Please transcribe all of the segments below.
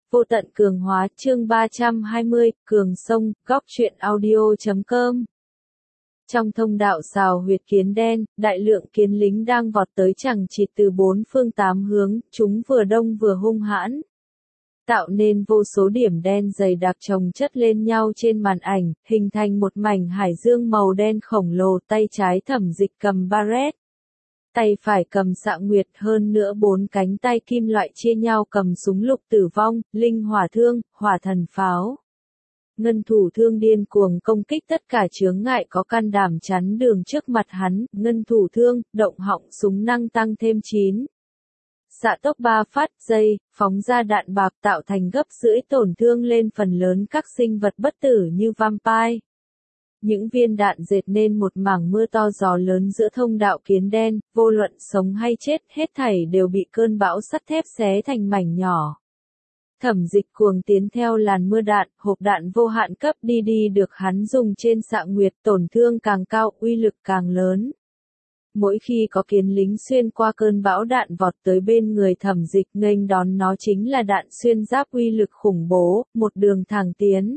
Vô tận cường hóa chương 320, cường sông, góc truyện audio.com. Trong thông đạo xào huyệt kiến đen, đại lượng kiến lính đang vọt tới chằng chịt từ bốn phương tám hướng, chúng vừa đông vừa hung hãn. Tạo nên vô số điểm đen dày đặc chồng chất lên nhau trên màn ảnh, hình thành một mảnh hải dương màu đen khổng lồ. Tay trái Thẩm Dịch cầm Barrett, tay phải cầm Xạ Nguyệt, hơn nữa bốn cánh tay kim loại chia nhau cầm súng lục tử vong, linh hỏa thương, hỏa thần pháo. Ngân thủ thương điên cuồng công kích tất cả chướng ngại có can đảm chắn đường trước mặt hắn. Ngân thủ thương, động họng súng năng tăng thêm 9. Xạ tốc 3 phát giây, phóng ra đạn bạc tạo thành gấp rưỡi tổn thương lên phần lớn các sinh vật bất tử như vampire. Những viên đạn dệt nên một mảng mưa to gió lớn giữa thông đạo kiến đen, vô luận sống hay chết, hết thảy đều bị cơn bão sắt thép xé thành mảnh nhỏ. Thẩm Dịch cuồng tiến theo làn mưa đạn, hộp đạn vô hạn cấp đi được hắn dùng trên Xạ Nguyệt, tổn thương càng cao, uy lực càng lớn. Mỗi khi có kiến lính xuyên qua cơn bão đạn vọt tới bên người Thẩm Dịch, nghênh đón nó chính là đạn xuyên giáp uy lực khủng bố, một đường thẳng tiến.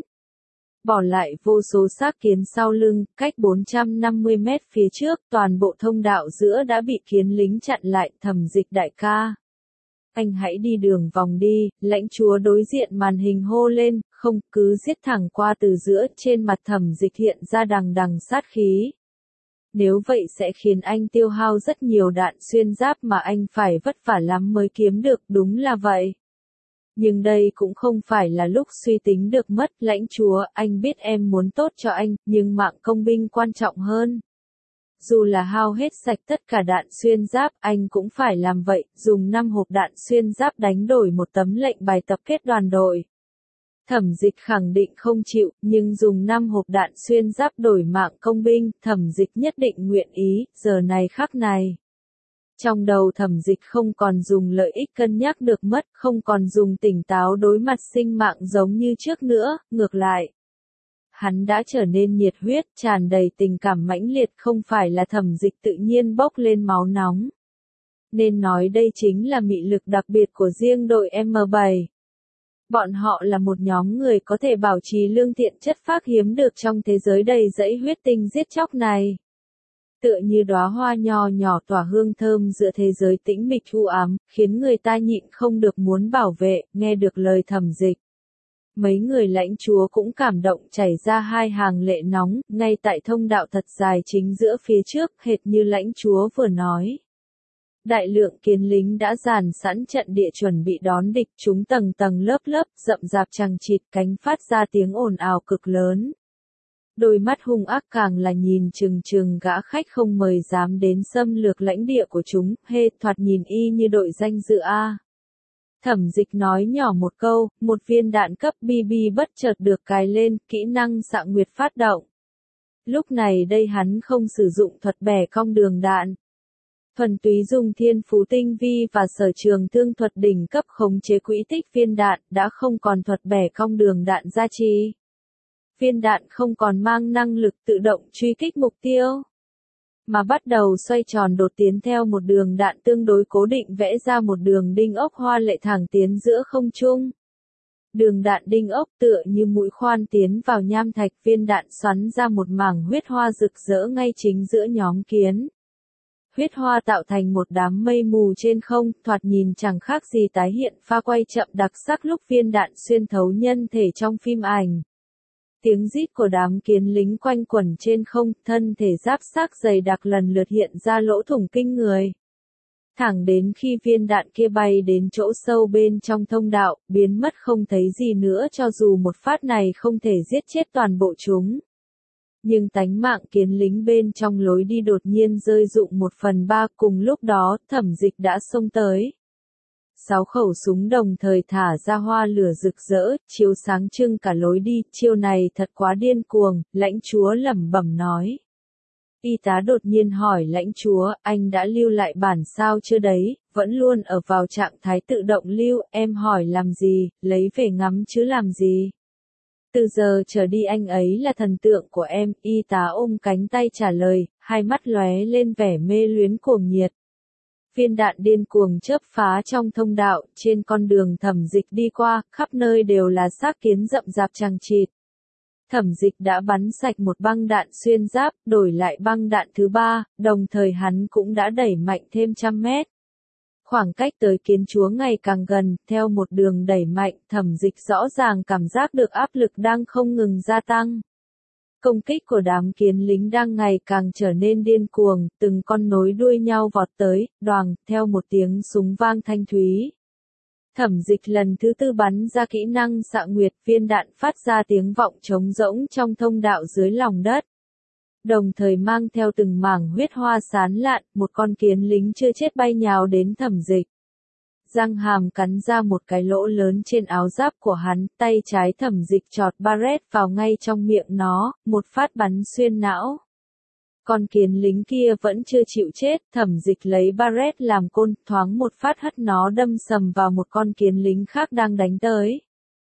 Bỏ lại vô số xác kiến sau lưng, cách 450 mét phía trước, toàn bộ thông đạo giữa đã bị kiến lính chặn lại. Thẩm Dịch đại ca, anh hãy đi đường vòng đi, lãnh chúa đối diện màn hình hô lên, không, cứ giết thẳng qua từ giữa. Trên mặt Thẩm Dịch hiện ra đằng đằng sát khí. Nếu vậy sẽ khiến anh tiêu hao rất nhiều đạn xuyên giáp mà anh phải vất vả lắm mới kiếm được, đúng là vậy. Nhưng đây cũng không phải là lúc suy tính được mất. Lãnh chúa, anh biết em muốn tốt cho anh, nhưng mạng công binh quan trọng hơn. Dù là hao hết sạch tất cả đạn xuyên giáp, anh cũng phải làm vậy, dùng 5 hộp đạn xuyên giáp đánh đổi một tấm lệnh bài tập kết đoàn đội. Thẩm Dịch khẳng định không chịu, nhưng dùng 5 hộp đạn xuyên giáp đổi mạng công binh, Thẩm Dịch nhất định nguyện ý, giờ này khắc này. Trong đầu Thẩm Dịch không còn dùng lợi ích cân nhắc được mất, không còn dùng tỉnh táo đối mặt sinh mạng giống như trước nữa, ngược lại. Hắn đã trở nên nhiệt huyết, tràn đầy tình cảm mãnh liệt, không phải là Thẩm Dịch tự nhiên bốc lên máu nóng. Nên nói đây chính là mị lực đặc biệt của riêng đội M7. Bọn họ là một nhóm người có thể bảo trì lương thiện chất phác hiếm được trong thế giới đầy dẫy huyết tinh giết chóc này. Tựa như đóa hoa nho nhỏ tỏa hương thơm giữa thế giới tĩnh mịch u ám, khiến người ta nhịn không được muốn bảo vệ. Nghe được lời Thẩm Dịch, mấy người lãnh chúa cũng cảm động chảy ra hai hàng lệ nóng, ngay tại thông đạo thật dài chính giữa phía trước, hệt như lãnh chúa vừa nói. Đại lượng kiến lính đã dàn sẵn trận địa chuẩn bị đón địch, chúng tầng tầng lớp lớp, rậm rạp chằng chịt, cánh phát ra tiếng ồn ào cực lớn. Đôi mắt hung ác càng là nhìn chừng gã khách không mời dám đến xâm lược lãnh địa của chúng, thoạt nhìn y như đội danh dự A. Thẩm Dịch nói nhỏ một câu, một viên đạn cấp BB bất chợt được cài lên, kỹ năng Xạ Nguyệt phát động. Lúc này đây hắn không sử dụng thuật bẻ cong đường đạn. Thuần túy dùng thiên phú tinh vi và sở trường thương thuật đỉnh cấp khống chế quỹ tích viên đạn, đã không còn thuật bẻ cong đường đạn gia trì. Viên đạn không còn mang năng lực tự động truy kích mục tiêu, mà bắt đầu xoay tròn đột tiến theo một đường đạn tương đối cố định, vẽ ra một đường đinh ốc hoa lệ thẳng tiến giữa không trung. Đường đạn đinh ốc tựa như mũi khoan tiến vào nham thạch, viên đạn xoắn ra một mảng huyết hoa rực rỡ ngay chính giữa nhóm kiến. Huyết hoa tạo thành một đám mây mù trên không, thoạt nhìn chẳng khác gì tái hiện pha quay chậm đặc sắc lúc viên đạn xuyên thấu nhân thể trong phim ảnh. Tiếng rít của đám kiến lính quanh quẩn trên không, thân thể giáp xác dày đặc lần lượt hiện ra lỗ thủng kinh người. Thẳng đến khi viên đạn kia bay đến chỗ sâu bên trong thông đạo, biến mất không thấy gì nữa, cho dù một phát này không thể giết chết toàn bộ chúng. Nhưng tánh mạng kiến lính bên trong lối đi đột nhiên rơi rụng 1/3, cùng lúc đó, Thẩm Dịch đã xông tới. 6 khẩu súng đồng thời thả ra hoa lửa rực rỡ, chiếu sáng trưng cả lối đi, chiêu này thật quá điên cuồng, lãnh chúa lẩm bẩm nói. Y tá đột nhiên hỏi lãnh chúa, anh đã lưu lại bản sao chưa đấy, vẫn luôn ở vào trạng thái tự động lưu, em hỏi làm gì, lấy về ngắm chứ làm gì. Từ giờ trở đi anh ấy là thần tượng của em, y tá ôm cánh tay trả lời, hai mắt lóe lên vẻ mê luyến cuồng nhiệt. Viên đạn điên cuồng chớp phá trong thông đạo, trên con đường Thẩm Dịch đi qua, khắp nơi đều là xác kiến rậm rạp chằng chịt. Thẩm Dịch đã bắn sạch một băng đạn xuyên giáp, đổi lại băng đạn thứ ba, đồng thời hắn cũng đã đẩy mạnh thêm 100 mét. Khoảng cách tới kiến chúa ngày càng gần, theo một đường đẩy mạnh, Thẩm Dịch rõ ràng cảm giác được áp lực đang không ngừng gia tăng. Công kích của đám kiến lính đang ngày càng trở nên điên cuồng, từng con nối đuôi nhau vọt tới, đoàng, theo một tiếng súng vang thanh thúy. Thẩm Dịch lần thứ tư bắn ra kỹ năng xạ nguyệt, viên đạn phát ra tiếng vọng trống rỗng trong thông đạo dưới lòng đất. Đồng thời mang theo từng mảng huyết hoa sán lạn, một con kiến lính chưa chết bay nhào đến Thẩm Dịch. Răng hàm cắn ra một cái lỗ lớn trên áo giáp của hắn, tay trái Thẩm Dịch chọt Barret vào ngay trong miệng nó, một phát bắn xuyên não. Con kiến lính kia vẫn chưa chịu chết, Thẩm Dịch lấy Barret làm côn, thoáng một phát hất nó đâm sầm vào một con kiến lính khác đang đánh tới.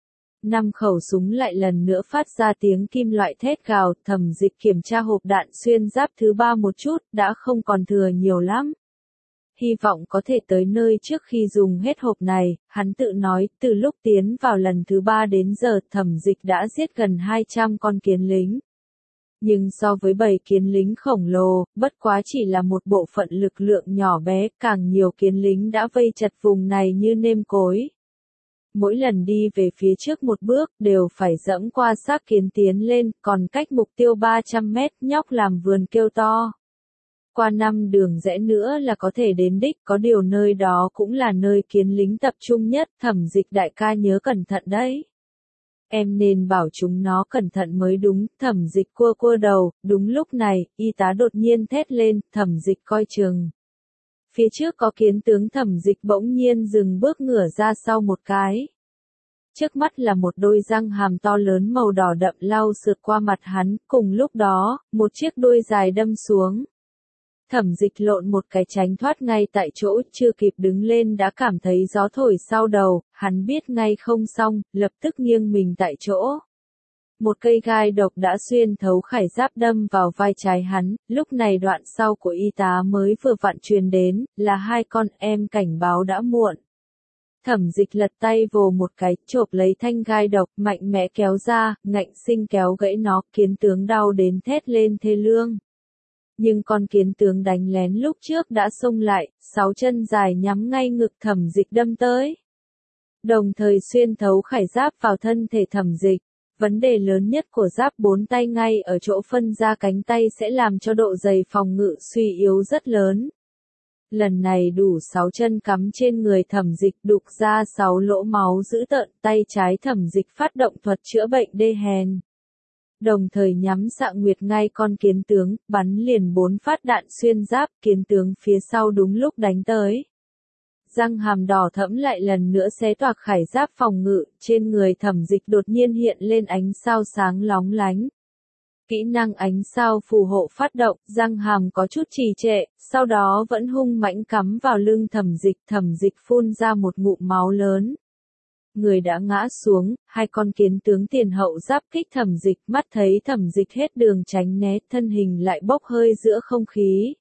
5 khẩu súng lại lần nữa phát ra tiếng kim loại thét gào, Thẩm Dịch kiểm tra hộp đạn xuyên giáp thứ ba một chút, đã không còn thừa nhiều lắm. Hy vọng có thể tới nơi trước khi dùng hết hộp này, hắn tự nói, từ lúc tiến vào lần thứ 3 đến giờ, Thẩm Dịch đã giết gần 200 con kiến lính. Nhưng so với bầy kiến lính khổng lồ, bất quá chỉ là một bộ phận lực lượng nhỏ bé, càng nhiều kiến lính đã vây chặt vùng này như nêm cối. Mỗi lần đi về phía trước một bước, đều phải dẫm qua xác kiến tiến lên, còn cách mục tiêu 300 mét, nhóc làm vườn kêu to. Qua 5 đường rẽ nữa là có thể đến đích, có điều nơi đó cũng là nơi kiến lính tập trung nhất, Thẩm Dịch đại ca nhớ cẩn thận đấy. Em nên bảo chúng nó cẩn thận mới đúng, Thẩm Dịch cua cua đầu, đúng lúc này, y tá đột nhiên thét lên, Thẩm Dịch coi chừng. Phía trước có kiến tướng, Thẩm Dịch bỗng nhiên dừng bước ngửa ra sau một cái. Trước mắt là một đôi răng hàm to lớn màu đỏ đậm lau sượt qua mặt hắn, cùng lúc đó, một chiếc đuôi dài đâm xuống. Thẩm Dịch lộn một cái tránh thoát ngay tại chỗ, chưa kịp đứng lên đã cảm thấy gió thổi sau đầu, hắn biết ngay không xong, lập tức nghiêng mình tại chỗ. Một cây gai độc đã xuyên thấu khải giáp đâm vào vai trái hắn, lúc này đoạn sau của y tá mới vừa vặn truyền đến, là 2 con em cảnh báo đã muộn. Thẩm Dịch lật tay vồ một cái, chộp lấy thanh gai độc, mạnh mẽ kéo ra, ngạnh sinh kéo gãy nó, kiến tướng đau đến thét lên thê lương. Nhưng con kiến tướng đánh lén lúc trước đã xông lại, 6 chân dài nhắm ngay ngực Thẩm Dịch đâm tới. Đồng thời xuyên thấu khải giáp vào thân thể Thẩm Dịch. Vấn đề lớn nhất của giáp 4 tay ngay ở chỗ phân ra cánh tay sẽ làm cho độ dày phòng ngự suy yếu rất lớn. Lần này đủ 6 chân cắm trên người Thẩm Dịch, đục ra 6 lỗ máu dữ tợn, tay trái Thẩm Dịch phát động thuật chữa bệnh đê hèn. Đồng thời nhắm xạ nguyệt ngay con kiến tướng, bắn liền 4 phát đạn xuyên giáp, kiến tướng phía sau đúng lúc đánh tới. Răng hàm đỏ thẫm lại lần nữa xé toạc khải giáp phòng ngự, trên người Thẩm Dịch đột nhiên hiện lên ánh sao sáng lóng lánh. Kỹ năng ánh sao phù hộ phát động, răng hàm có chút trì trệ, sau đó vẫn hung mãnh cắm vào lưng Thẩm Dịch phun ra một ngụm máu lớn. Người đã ngã xuống, 2 con kiến tướng tiền hậu giáp kích Thẩm Dịch, mắt thấy Thẩm Dịch hết đường tránh né, thân hình lại bốc hơi giữa không khí.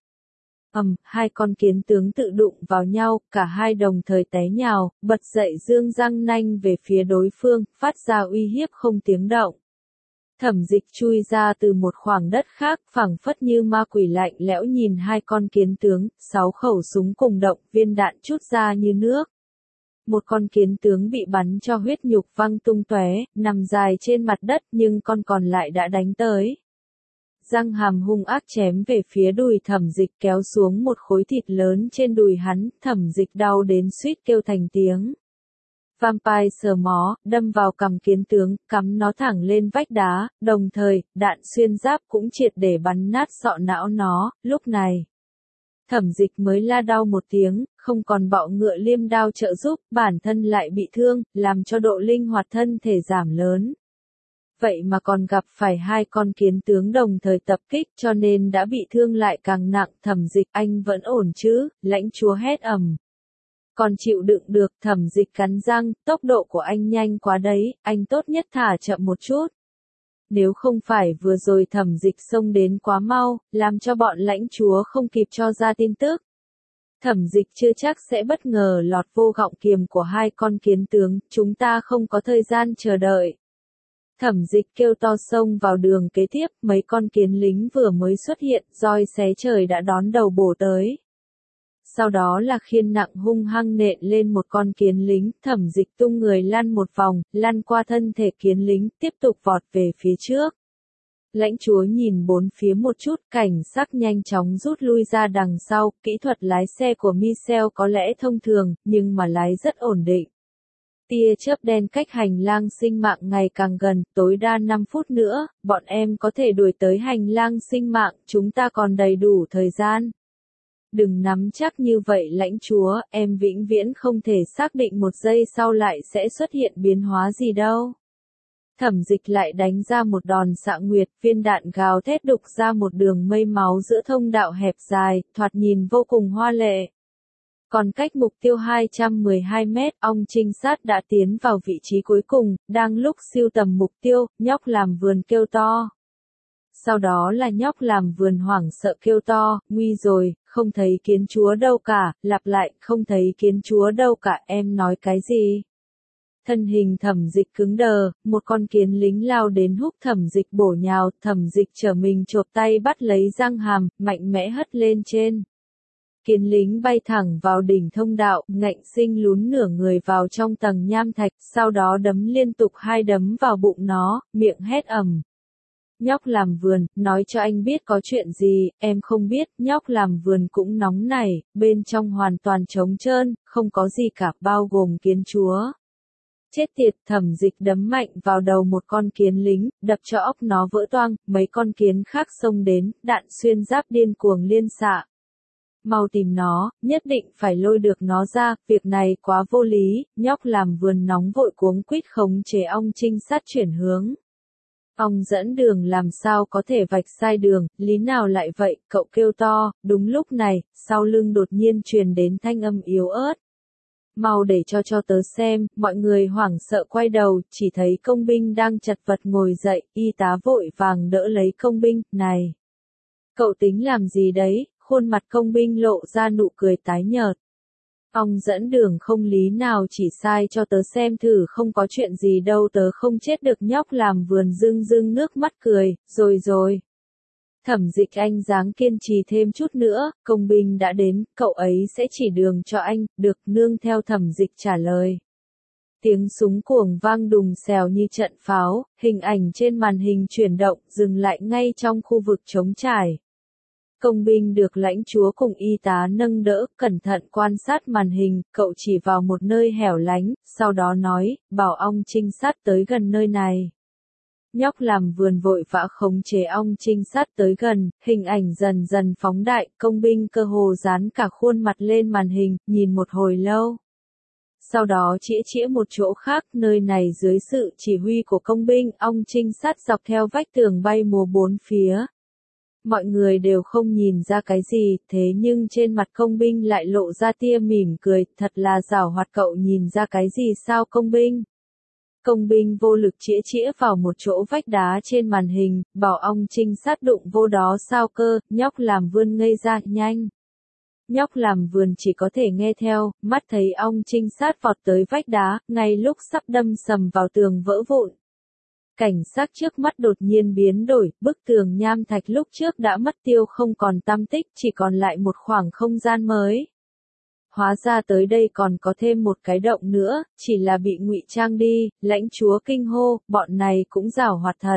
2 con kiến tướng tự đụng vào nhau, cả hai đồng thời té nhào, bật dậy dương răng nanh về phía đối phương, phát ra uy hiếp không tiếng động. Thẩm Dịch chui ra từ một khoảng đất khác, phảng phất như ma quỷ lạnh lẽo nhìn 2 con kiến tướng, 6 khẩu súng cùng động, viên đạn trút ra như nước. Một con kiến tướng bị bắn cho huyết nhục văng tung tóe, nằm dài trên mặt đất, nhưng con còn lại đã đánh tới. Răng hàm hung ác chém về phía đùi Thẩm Dịch, kéo xuống một khối thịt lớn trên đùi hắn, Thẩm Dịch đau đến suýt kêu thành tiếng. Vampire sờ mó, đâm vào cằm kiến tướng, cắm nó thẳng lên vách đá, đồng thời, đạn xuyên giáp cũng triệt để bắn nát sọ não nó, lúc này. Thẩm Dịch mới la đau một tiếng, không còn bọ ngựa liêm đao trợ giúp, bản thân lại bị thương, làm cho độ linh hoạt thân thể giảm lớn. Vậy mà còn gặp phải 2 con kiến tướng đồng thời tập kích, cho nên đã bị thương lại càng nặng. Thẩm Dịch, anh vẫn ổn chứ? Lãnh chúa hét ầm. Còn chịu đựng được. Thẩm Dịch cắn răng, tốc độ của anh nhanh quá đấy, anh tốt nhất thả chậm một chút. Nếu không phải vừa rồi Thẩm Dịch xông đến quá mau, làm cho bọn lãnh chúa không kịp cho ra tin tức. Thẩm Dịch chưa chắc sẽ bất ngờ lọt vô gọng kiềm của hai con kiến tướng, chúng ta không có thời gian chờ đợi. Thẩm Dịch kêu to xông vào đường kế tiếp, mấy con kiến lính vừa mới xuất hiện, roi xé trời đã đón đầu bổ tới. Sau đó là khiên nặng hung hăng nện lên một con kiến lính, Thẩm Dịch tung người lăn một vòng, lăn qua thân thể kiến lính, tiếp tục vọt về phía trước. Lãnh chúa nhìn bốn phía một chút, cảnh sắc nhanh chóng rút lui ra đằng sau, kỹ thuật lái xe của Michel có lẽ thông thường, nhưng mà lái rất ổn định. Tia chớp đen cách hành lang sinh mạng ngày càng gần, tối đa 5 phút nữa, bọn em có thể đuổi tới hành lang sinh mạng, chúng ta còn đầy đủ thời gian. Đừng nắm chắc như vậy lãnh chúa, em vĩnh viễn không thể xác định một giây sau lại sẽ xuất hiện biến hóa gì đâu. Thẩm Dịch lại đánh ra một đòn xạ nguyệt, viên đạn gào thét đục ra một đường mây máu giữa thông đạo hẹp dài, thoạt nhìn vô cùng hoa lệ. Còn cách mục tiêu 212 mét, ong trinh sát đã tiến vào vị trí cuối cùng, đang lúc siêu tầm mục tiêu, nhóc làm vườn kêu to. Sau đó là nhóc làm vườn hoảng sợ kêu to, nguy rồi, không thấy kiến chúa đâu cả, lặp lại, không thấy kiến chúa đâu cả, em nói cái gì? Thân hình Thẩm Dịch cứng đờ, một con kiến lính lao đến húc Thẩm Dịch bổ nhào, Thẩm Dịch trở mình chộp tay bắt lấy răng hàm, mạnh mẽ hất lên trên. Kiến lính bay thẳng vào đỉnh thông đạo, ngạnh sinh lún nửa người vào trong tầng nham thạch, sau đó đấm liên tục 2 đấm vào bụng nó, miệng hét ầm. Nhóc làm vườn, nói cho anh biết có chuyện gì, em không biết, nhóc làm vườn cũng nóng nảy, bên trong hoàn toàn trống trơn, không có gì cả bao gồm kiến chúa. Chết tiệt, Thẩm Dịch đấm mạnh vào đầu một con kiến lính, đập cho óc nó vỡ toang, mấy con kiến khác xông đến, đạn xuyên giáp điên cuồng liên xạ. Mau tìm nó, nhất định phải lôi được nó ra, việc này quá vô lý, nhóc làm vườn nóng vội cuống quýt khống chế ong trinh sát chuyển hướng. Ong dẫn đường làm sao có thể vạch sai đường, lý nào lại vậy, cậu kêu to, đúng lúc này, sau lưng đột nhiên truyền đến thanh âm yếu ớt. Mau để cho tớ xem, mọi người hoảng sợ quay đầu, chỉ thấy công binh đang chật vật ngồi dậy, y tá vội vàng đỡ lấy công binh, này. Cậu tính làm gì đấy, khuôn mặt công binh lộ ra nụ cười tái nhợt. Ong dẫn đường không lý nào chỉ sai cho tớ xem thử không có chuyện gì đâu tớ không chết được nhóc làm vườn rưng rưng nước mắt cười, rồi. Thẩm Dịch anh dáng kiên trì thêm chút nữa, công binh đã đến, cậu ấy sẽ chỉ đường cho anh, được nương theo Thẩm Dịch trả lời. Tiếng súng cuồng vang đùng xèo như trận pháo, hình ảnh trên màn hình chuyển động, dừng lại ngay trong khu vực trống trải. Công binh được lãnh chúa cùng y tá nâng đỡ, cẩn thận quan sát màn hình, cậu chỉ vào một nơi hẻo lánh, sau đó nói, bảo ong trinh sát tới gần nơi này. Nhóc làm vườn vội vã khống chế ong trinh sát tới gần, hình ảnh dần dần phóng đại, công binh cơ hồ dán cả khuôn mặt lên màn hình, nhìn một hồi lâu. Sau đó chĩa một chỗ khác, nơi này dưới sự chỉ huy của công binh, ong trinh sát dọc theo vách tường bay múa bốn phía. Mọi người đều không nhìn ra cái gì, thế nhưng trên mặt công binh lại lộ ra tia mỉm cười, thật là giảo hoạt, cậu nhìn ra cái gì sao công binh? Công binh vô lực chĩa vào một chỗ vách đá trên màn hình, bảo ong trinh sát đụng vô đó sao cơ, nhóc làm vườn ngây ra, nhanh. Nhóc làm vườn chỉ có thể nghe theo, mắt thấy ong trinh sát vọt tới vách đá, ngay lúc sắp đâm sầm vào tường vỡ vụn. Cảnh sắc trước mắt đột nhiên biến đổi, bức tường nham thạch lúc trước đã mất tiêu không còn tăm tích, chỉ còn lại một khoảng không gian mới. Hóa ra tới đây còn có thêm một cái động nữa, chỉ là bị ngụy trang đi, lãnh chúa kinh hô, bọn này cũng giảo hoạt thật.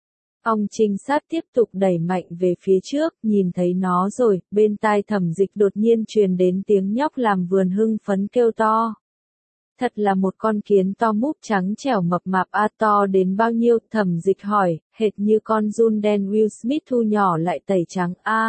Ong trinh sát tiếp tục đẩy mạnh về phía trước, nhìn thấy nó rồi, bên tai Thẩm Dịch đột nhiên truyền đến tiếng nhóc làm vườn hưng phấn kêu to. Thật là một con kiến to múp trắng trẻo mập mạp to đến bao nhiêu, Thẩm Dịch hỏi, hệt như con giun đen Will Smith thu nhỏ lại tẩy trắng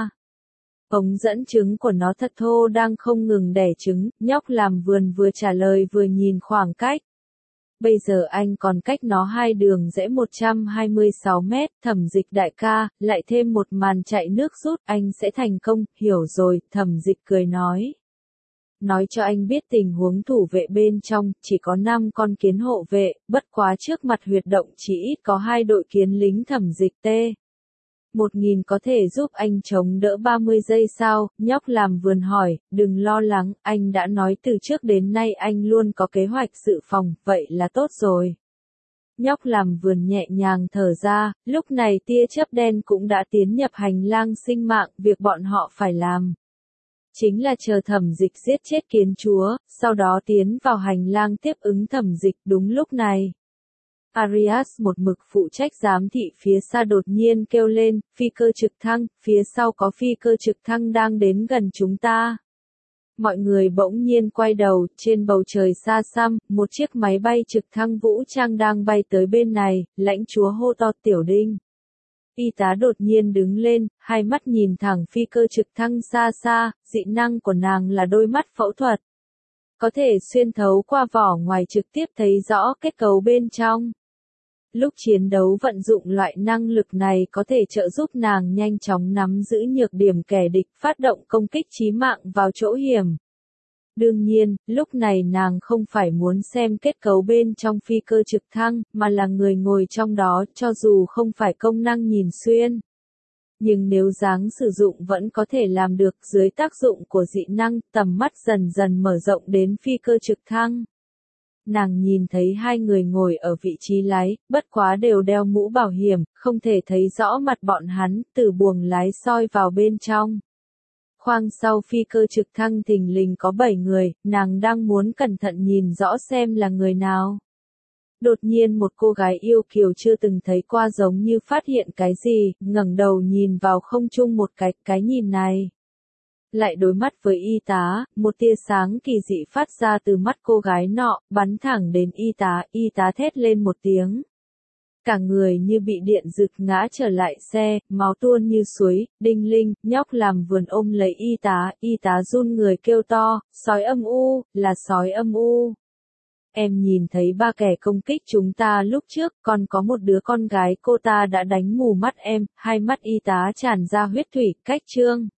ống dẫn trứng của nó thật thô đang không ngừng đẻ trứng, nhóc làm vườn vừa trả lời vừa nhìn khoảng cách. Bây giờ anh còn cách nó 2 đường rẽ 126 mét, Thẩm Dịch đại ca, lại thêm một màn chạy nước rút, anh sẽ thành công, hiểu rồi, Thẩm Dịch cười nói. Nói cho anh biết tình huống thủ vệ bên trong, chỉ có 5 con kiến hộ vệ, bất quá trước mặt huyệt động chỉ ít có 2 đội kiến lính Thẩm Dịch 1.000 có thể giúp anh chống đỡ 30 giây sao? Nhóc làm vườn hỏi, đừng lo lắng, anh đã nói từ trước đến nay anh luôn có kế hoạch dự phòng, vậy là tốt rồi. Nhóc làm vườn nhẹ nhàng thở ra, lúc này tia chớp đen cũng đã tiến nhập hành lang sinh mạng, việc bọn họ phải làm chính là chờ Thẩm Dịch giết chết kiến chúa, sau đó tiến vào hành lang tiếp ứng Thẩm Dịch. Đúng lúc này, Arias một mực phụ trách giám thị phía xa đột nhiên kêu lên, phi cơ trực thăng, phía sau có phi cơ trực thăng đang đến gần chúng ta. Mọi người bỗng nhiên quay đầu, trên bầu trời xa xăm, một chiếc máy bay trực thăng vũ trang đang bay tới bên này, lãnh chúa hô to Tiểu Đinh. Y tá đột nhiên đứng lên, hai mắt nhìn thẳng phi cơ trực thăng xa xa, dị năng của nàng là đôi mắt phẫu thuật. Có thể xuyên thấu qua vỏ ngoài trực tiếp thấy rõ kết cấu bên trong. Lúc chiến đấu vận dụng loại năng lực này có thể trợ giúp nàng nhanh chóng nắm giữ nhược điểm kẻ địch, phát động công kích chí mạng vào chỗ hiểm. Đương nhiên, lúc này nàng không phải muốn xem kết cấu bên trong phi cơ trực thăng, mà là người ngồi trong đó, cho dù không phải công năng nhìn xuyên. Nhưng nếu dáng sử dụng vẫn có thể làm được, dưới tác dụng của dị năng, tầm mắt dần dần mở rộng đến phi cơ trực thăng. Nàng nhìn thấy hai người ngồi ở vị trí lái, bất quá đều đeo mũ bảo hiểm, không thể thấy rõ mặt bọn hắn, từ buồng lái soi vào bên trong. Khoang sau phi cơ trực thăng thình lình có 7 người, nàng đang muốn cẩn thận nhìn rõ xem là người nào. Đột nhiên một cô gái yêu kiều chưa từng thấy qua giống như phát hiện cái gì, ngẩng đầu nhìn vào không trung một cái nhìn này. Lại đối mắt với y tá, một tia sáng kỳ dị phát ra từ mắt cô gái nọ, bắn thẳng đến y tá thét lên một tiếng. Cả người như bị điện giật ngã trở lại xe, máu tuôn như suối, đinh linh, nhóc làm vườn ôm lấy y tá run người kêu to, sói âm u, là sói âm u. Em nhìn thấy ba kẻ công kích chúng ta lúc trước, còn có một đứa con gái cô ta đã đánh mù mắt em, hai mắt y tá tràn ra huyết thủy, cách trương.